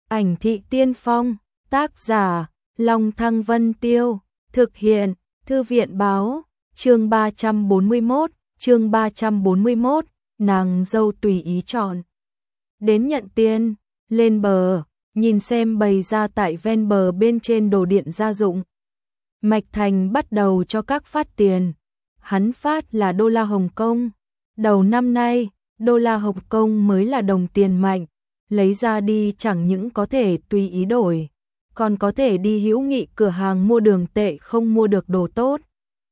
Ảnh thị tiên phong, tác giả, Long Thăng Vân Tiêu, thực hiện, Thư viện báo, chương 341, nàng dâu tùy ý chọn. Đến nhận tiền, lên bờ, nhìn xem bày ra tại ven bờ bên trên đồ điện gia dụng. Mạch Thành bắt đầu cho các phát tiền, hắn phát là đô la Hồng Kông. Đầu năm nay, đô la Hồng Kông mới là đồng tiền mạnh, lấy ra đi chẳng những có thể tùy ý đổi, còn có thể đi hữu nghị cửa hàng mua đường tệ không mua được đồ tốt.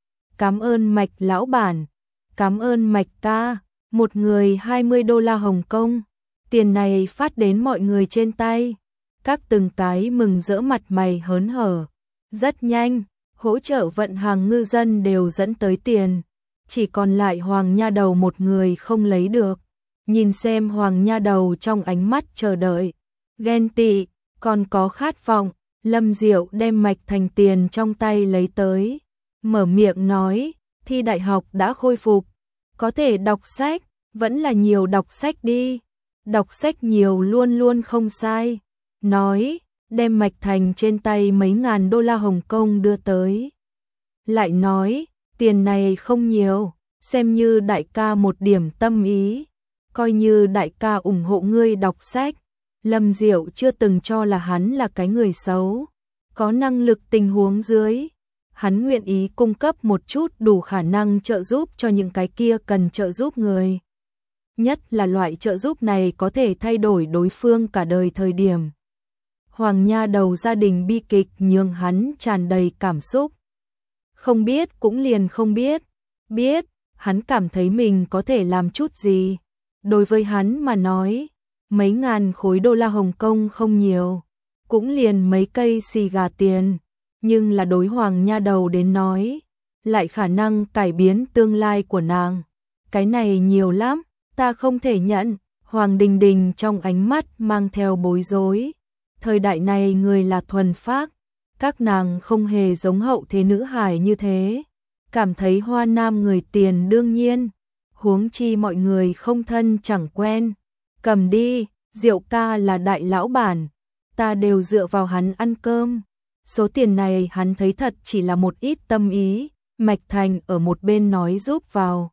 Cảm ơn Mạch lão bản, cảm ơn Mạch ca, một người 20 đô la Hồng Kông, tiền này phát đến mọi người trên tay. Các từng cái mừng rỡ mặt mày hớn hở, rất nhanh, hỗ trợ vận hàng ngư dân đều dẫn tới tiền, chỉ còn lại Hoàng Nha Đầu một người không lấy được. Nhìn xem Hoàng Nha Đầu trong ánh mắt chờ đợi, ghen tị, còn có khát vọng, Lâm Diệu đem Mạch Thành tiền trong tay lấy tới, mở miệng nói, thi đại học đã khôi phục, có thể đọc sách, vẫn là nhiều đọc sách đi, đọc sách nhiều luôn luôn không sai, nói, đem Mạch Thành trên tay mấy ngàn đô la Hồng Kông đưa tới. Lại nói, tiền này không nhiều, xem như đại ca một điểm tâm ý, coi như đại ca ủng hộ ngươi đọc sách. Lâm Diệu chưa từng cho là hắn là cái người xấu, có năng lực tình huống dưới, hắn nguyện ý cung cấp một chút đủ khả năng trợ giúp cho những cái kia cần trợ giúp người. Nhất là loại trợ giúp này có thể thay đổi đối phương cả đời thời điểm. Hoàng Nha Đầu gia đình bi kịch nhường hắn tràn đầy cảm xúc. Không biết cũng liền không biết, biết, hắn cảm thấy mình có thể làm chút gì. Đối với hắn mà nói, mấy ngàn khối đô la Hồng Kông không nhiều, cũng liền mấy cây xì gà tiền, nhưng là đối Hoàng Nha Đầu đến nói, lại khả năng cải biến tương lai của nàng. Cái này nhiều lắm, ta không thể nhận. Hoàng Đình Đình trong ánh mắt mang theo bối rối. Thời đại này người là thuần phác, các nàng không hề giống hậu thế nữ hài như thế, cảm thấy hoa nam người tiền đương nhiên, huống chi mọi người không thân chẳng quen. Cầm đi, Diệu ca là đại lão bản, ta đều dựa vào hắn ăn cơm. Số tiền này hắn thấy thật chỉ là một ít tâm ý. Mạch Thành ở một bên nói giúp vào.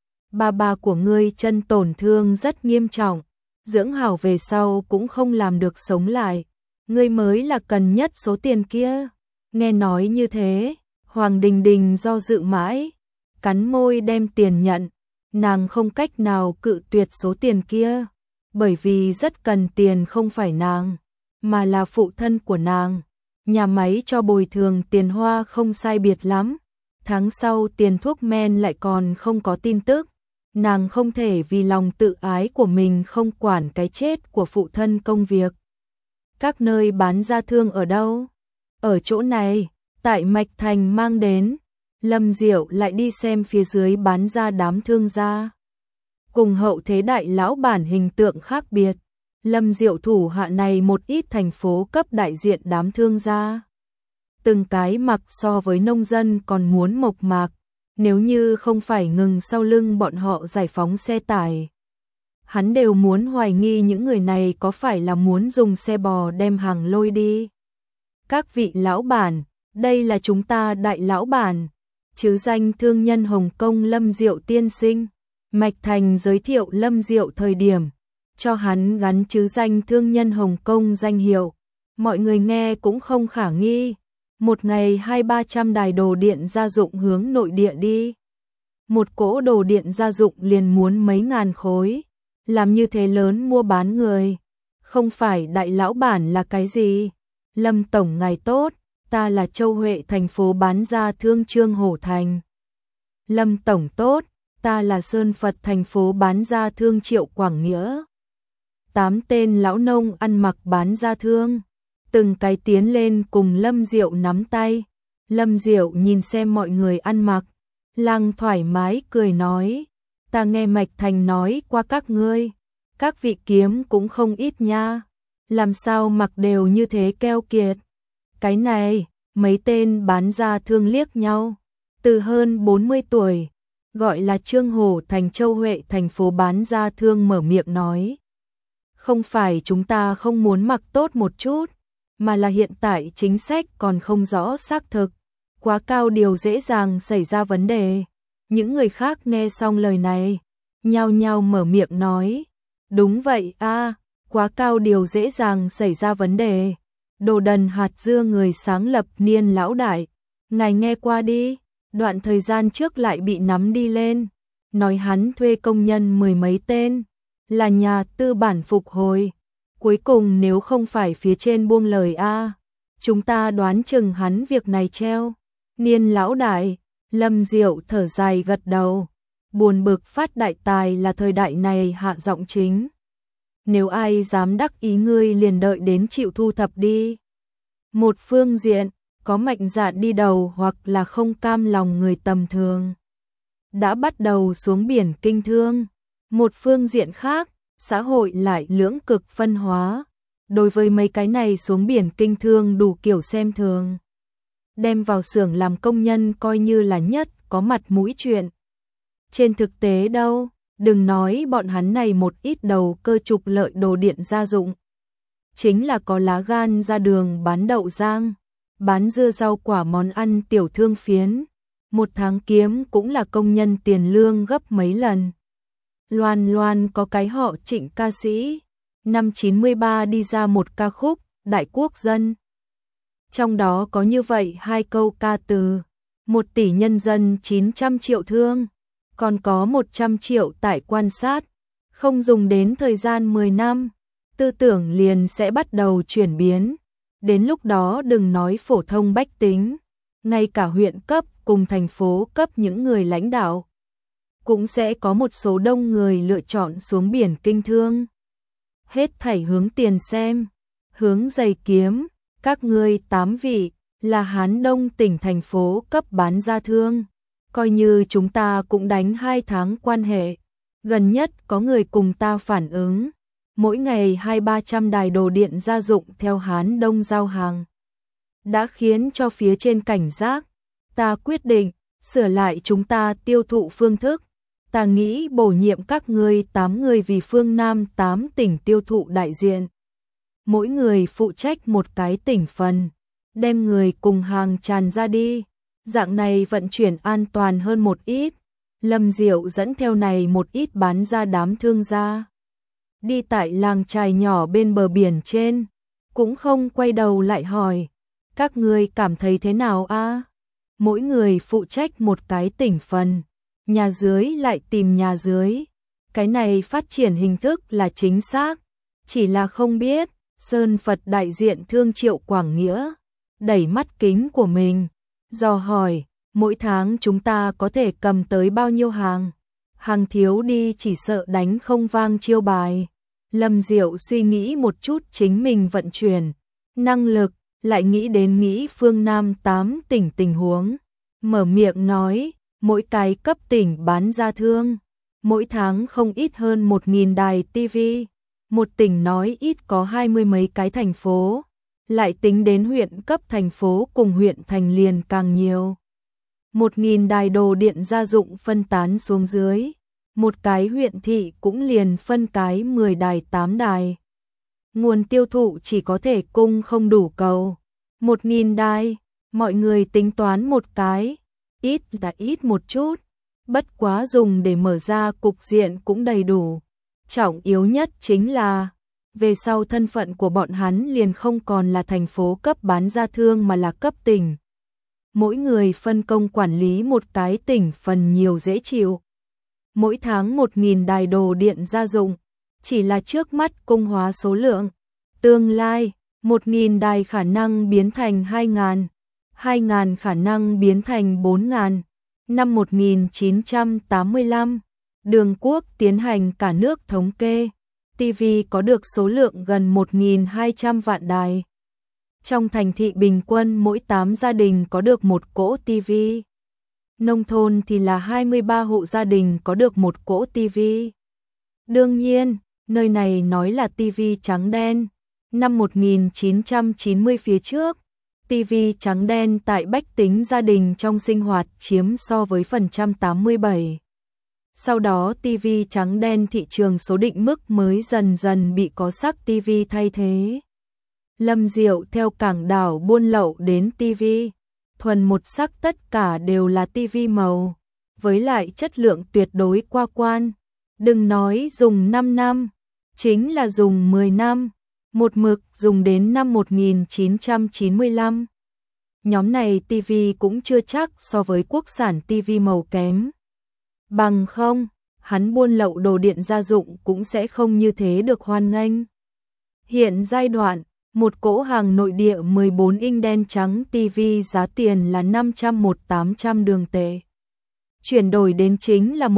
Ba của ngươi chân tổn thương rất nghiêm trọng, dưỡng hảo về sau cũng không làm được sống lại, ngươi mới là cần nhất số tiền kia. Nghe nói như thế, Hoàng Đình Đình do dự mãi, cắn môi đem tiền nhận. Nàng không cách nào cự tuyệt số tiền kia, bởi vì rất cần tiền không phải nàng, mà là phụ thân của nàng. Nhà máy cho bồi thường tiền hoa không sai biệt lắm, tháng sau tiền thuốc men lại còn không có tin tức. Nàng không thể vì lòng tự ái của mình không quản cái chết của phụ thân công việc. Các nơi bán gia thương ở đâu? Ở chỗ này, tại Mạch Thành mang đến. Lâm Diệu lại đi xem phía dưới bán ra đám thương gia. Cùng hậu thế đại lão bản hình tượng khác biệt, Lâm Diệu thủ hạ này một ít thành phố cấp đại diện đám thương gia. Từng cái mặc so với nông dân còn muốn mộc mạc, nếu như không phải ngừng sau lưng bọn họ giải phóng xe tải. Hắn đều muốn hoài nghi những người này có phải là muốn dùng xe bò đem hàng lôi đi. Các vị lão bản, đây là chúng ta đại lão bản, chứ danh thương nhân Hồng Kông Lâm Diệu tiên sinh. Mạch Thành giới thiệu Lâm Diệu thời điểm, cho hắn gắn chứ danh thương nhân Hồng Kông danh hiệu. Mọi người nghe cũng không khả nghi. Một ngày 200-300 đài đồ điện gia dụng hướng nội địa đi. Một cỗ đồ điện gia dụng liền muốn mấy ngàn khối. Làm như thế lớn mua bán người. Không phải đại lão bản là cái gì? Lâm Tổng ngài tốt, ta là Châu Huệ thành phố bán ra thương Trương Hổ Thành. Lâm Tổng tốt, ta là Sơn Phật thành phố bán ra thương Triệu Quảng Nghĩa. 8 tên lão nông ăn mặc bán ra thương. Từng cái tiến lên cùng Lâm Diệu nắm tay. Lâm Diệu nhìn xem mọi người ăn mặc, lăng thoải mái cười nói, ta nghe Mạch Thành nói qua các ngươi, các vị kiếm cũng không ít nha, làm sao mặc đều như thế keo kiệt. Cái này, mấy tên bán ra thương liếc nhau, từ hơn 40 tuổi, gọi là Trương Hổ Thành Châu Huệ thành phố bán ra thương mở miệng nói. Không phải chúng ta không muốn mặc tốt một chút, mà là hiện tại chính sách còn không rõ xác thực, quá cao điều dễ dàng xảy ra vấn đề. Những người khác nghe xong lời này, nhao nhao mở miệng nói, đúng vậy a, quá cao điều dễ dàng xảy ra vấn đề. Đồ đần hạt dưa người sáng lập Niên lão đại, ngài nghe qua đi, đoạn thời gian trước lại bị nắm đi lên, nói hắn thuê công nhân 10 mấy tên, là nhà tư bản phục hồi. Cuối cùng nếu không phải phía trên buông lời a, chúng ta đoán chừng hắn việc này treo. Niên lão đại, Lâm Diệu thở dài gật đầu, buồn bực phát đại tài là thời đại này hạ giọng chính. Nếu ai dám đắc ý ngươi liền đợi đến chịu thu thập đi. Một phương diện, có mạnh dạn đi đầu hoặc là không cam lòng người tầm thường đã bắt đầu xuống biển kinh thương. Một phương diện khác, xã hội lại lưỡng cực phân hóa. Đối với mấy cái này xuống biển kinh thương đủ kiểu xem thường, đem vào xưởng làm công nhân coi như là nhất có mặt mũi chuyện. Trên thực tế đâu, đừng nói bọn hắn này một ít đầu cơ trục lợi đồ điện gia dụng, chính là có lá gan ra đường bán đậu rang, bán dưa rau quả món ăn tiểu thương phiến, một tháng kiếm cũng là công nhân tiền lương gấp mấy lần. Loan Loan có cái họ Trịnh ca sĩ, năm 93 đi ra một ca khúc, Đại Quốc Dân. Trong đó có như vậy hai câu ca từ, 1 tỷ nhân dân 900 triệu thương, còn có 100 triệu tại quan sát, không dùng đến thời gian 10 năm, tư tưởng liền sẽ bắt đầu chuyển biến. Đến lúc đó đừng nói phổ thông bách tính, ngay cả huyện cấp cùng thành phố cấp những người lãnh đạo cũng sẽ có một số đông người lựa chọn xuống biển kinh thương. Hết thảy hướng tiền xem, hướng giày kiếm, các ngươi 8 vị là Hán Đông tỉnh thành phố cấp bán ra thương, coi như chúng ta cũng đánh 2 tháng quan hệ. Gần nhất có người cùng ta phản ứng, mỗi ngày 200-300 đài đồ điện gia dụng theo Hán Đông giao hàng, đã khiến cho phía trên cảnh giác. Ta quyết định sửa lại chúng ta tiêu thụ phương thức. Ta nghĩ bổ nhiệm các ngươi 8 người vì phương Nam 8 tỉnh tiêu thụ đại diện, mỗi người phụ trách một cái tỉnh phần, đem người cùng hàng tràn ra đi, dạng này vận chuyển an toàn hơn một ít. Lâm Diệu dẫn theo này một ít bán ra đám thương gia, đi tại làng chài nhỏ bên bờ biển trên, cũng không quay đầu lại hỏi, các ngươi cảm thấy thế nào a? Mỗi người phụ trách một cái tỉnh phần, nhà dưới lại tìm nhà dưới. Cái này phát triển hình thức là chính xác, chỉ là không biết. Sơn Phật đại diện thương Triệu Quảng Nghĩa đẩy mắt kính của mình, dò hỏi, mỗi tháng chúng ta có thể cầm tới bao nhiêu hàng? Hàng thiếu đi chỉ sợ đánh không vang chiêu bài. Lâm Diệu suy nghĩ một chút chính mình vận chuyển năng lực, lại nghĩ phương Nam 8 tỉnh tình huống, mở miệng nói, mỗi cái cấp tỉnh bán ra thương, mỗi tháng không ít hơn 1.000 đài TV. Một tỉnh nói ít có 20 mấy cái thành phố, lại tính đến huyện cấp thành phố cùng huyện thành liền càng nhiều. 1.000 đài đồ điện gia dụng phân tán xuống dưới, một cái huyện thị cũng liền phân cái 10 đài 8 đài. Nguồn tiêu thụ chỉ có thể cung không đủ cầu. 1.000 đài, mọi người tính toán một cái, ít là ít một chút, bất quá dùng để mở ra cục diện cũng đầy đủ. Trọng yếu nhất chính là, về sau thân phận của bọn hắn liền không còn là thành phố cấp bán ra thương mà là cấp tỉnh. Mỗi người phân công quản lý một cái tỉnh phần nhiều dễ chịu. Mỗi tháng 1.000 đài đồ điện gia dụng, chỉ là trước mắt cung hóa số lượng. Tương lai, 1.000 đài khả năng biến thành 2.000, 2.000 khả năng biến thành 4.000. Năm 1985, Đường Quốc tiến hành cả nước thống kê, TV có được số lượng gần 1.200 vạn đài. Trong thành thị bình quân mỗi 8 gia đình có được một cỗ TV. Nông thôn thì là 23 hộ gia đình có được một cỗ TV. Đương nhiên, nơi này nói là TV trắng đen. Năm 1990 phía trước, TV trắng đen tại bách tính gia đình trong sinh hoạt chiếm so với phần trăm 87. Sau đó TV trắng đen thị trường số định mức mới dần dần bị có sắc TV thay thế. Lâm Diệu theo cảng đảo buôn lậu đến TV, thuần một sắc tất cả đều là TV màu, với lại chất lượng tuyệt đối qua quan. Đừng nói dùng 5 năm, chính là dùng 10 năm, một mực dùng đến năm 1995. Nhóm này TV cũng chưa chắc so với quốc sản TV màu kém. Bằng không, hắn buôn lậu đồ điện gia dụng cũng sẽ không như thế được hoan nghênh. Hiện giai đoạn, một cỗ hàng nội địa 14 inch đen trắng TV giá tiền là 500-800 đường tệ. Chuyển đổi đến chính là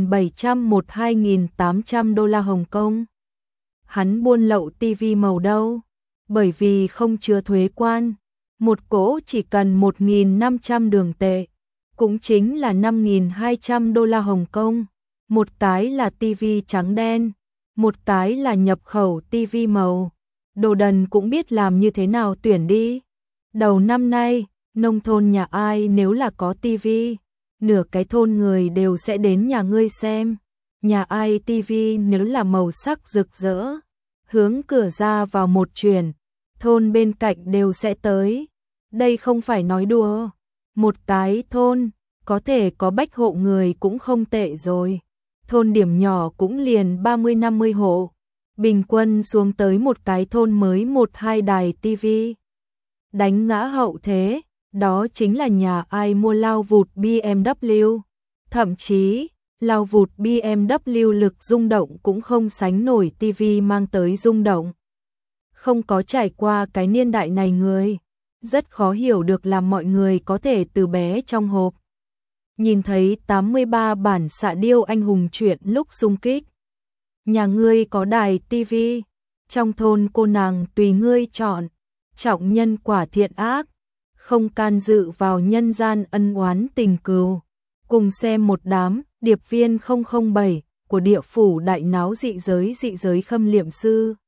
1.700-2.800 đô la Hồng Kông. Hắn buôn lậu TV màu đâu? Bởi vì không chứa thuế quan. Một cỗ chỉ cần 1.500 đường tệ, cũng chính là 5.200 đô la Hồng Kông. Một cái là TV trắng đen, một cái là nhập khẩu TV màu. Đồ đần cũng biết làm như thế nào tuyển đi. Đầu năm nay, nông thôn nhà ai nếu là có TV, nửa cái thôn người đều sẽ đến nhà ngươi xem. Nhà ai TV nếu là màu sắc rực rỡ, hướng cửa ra vào một chuyển, thôn bên cạnh đều sẽ tới. Đây không phải nói đùa. Một cái thôn, có thể có bách hộ người cũng không tệ rồi. Thôn điểm nhỏ cũng liền 30-50 hộ. Bình quân xuống tới một cái thôn mới 1-2 đài TV. Đánh ngã hậu thế, đó chính là nhà ai mua lao vụt BMW. Thậm chí, lao vụt BMW lực rung động cũng không sánh nổi TV mang tới rung động. Không có trải qua cái niên đại này người, rất khó hiểu được làm mọi người có thể từ bé trong hộp. Nhìn thấy 83 bản xạ điêu anh hùng truyện lúc xung kích. Nhà ngươi có đài TV, trong thôn cô nàng tùy ngươi chọn, trọng nhân quả thiện ác, không can dự vào nhân gian ân oán tình cừu. Cùng xem một đám điệp viên 007 của địa phủ đại náo dị giới khâm liệm sư.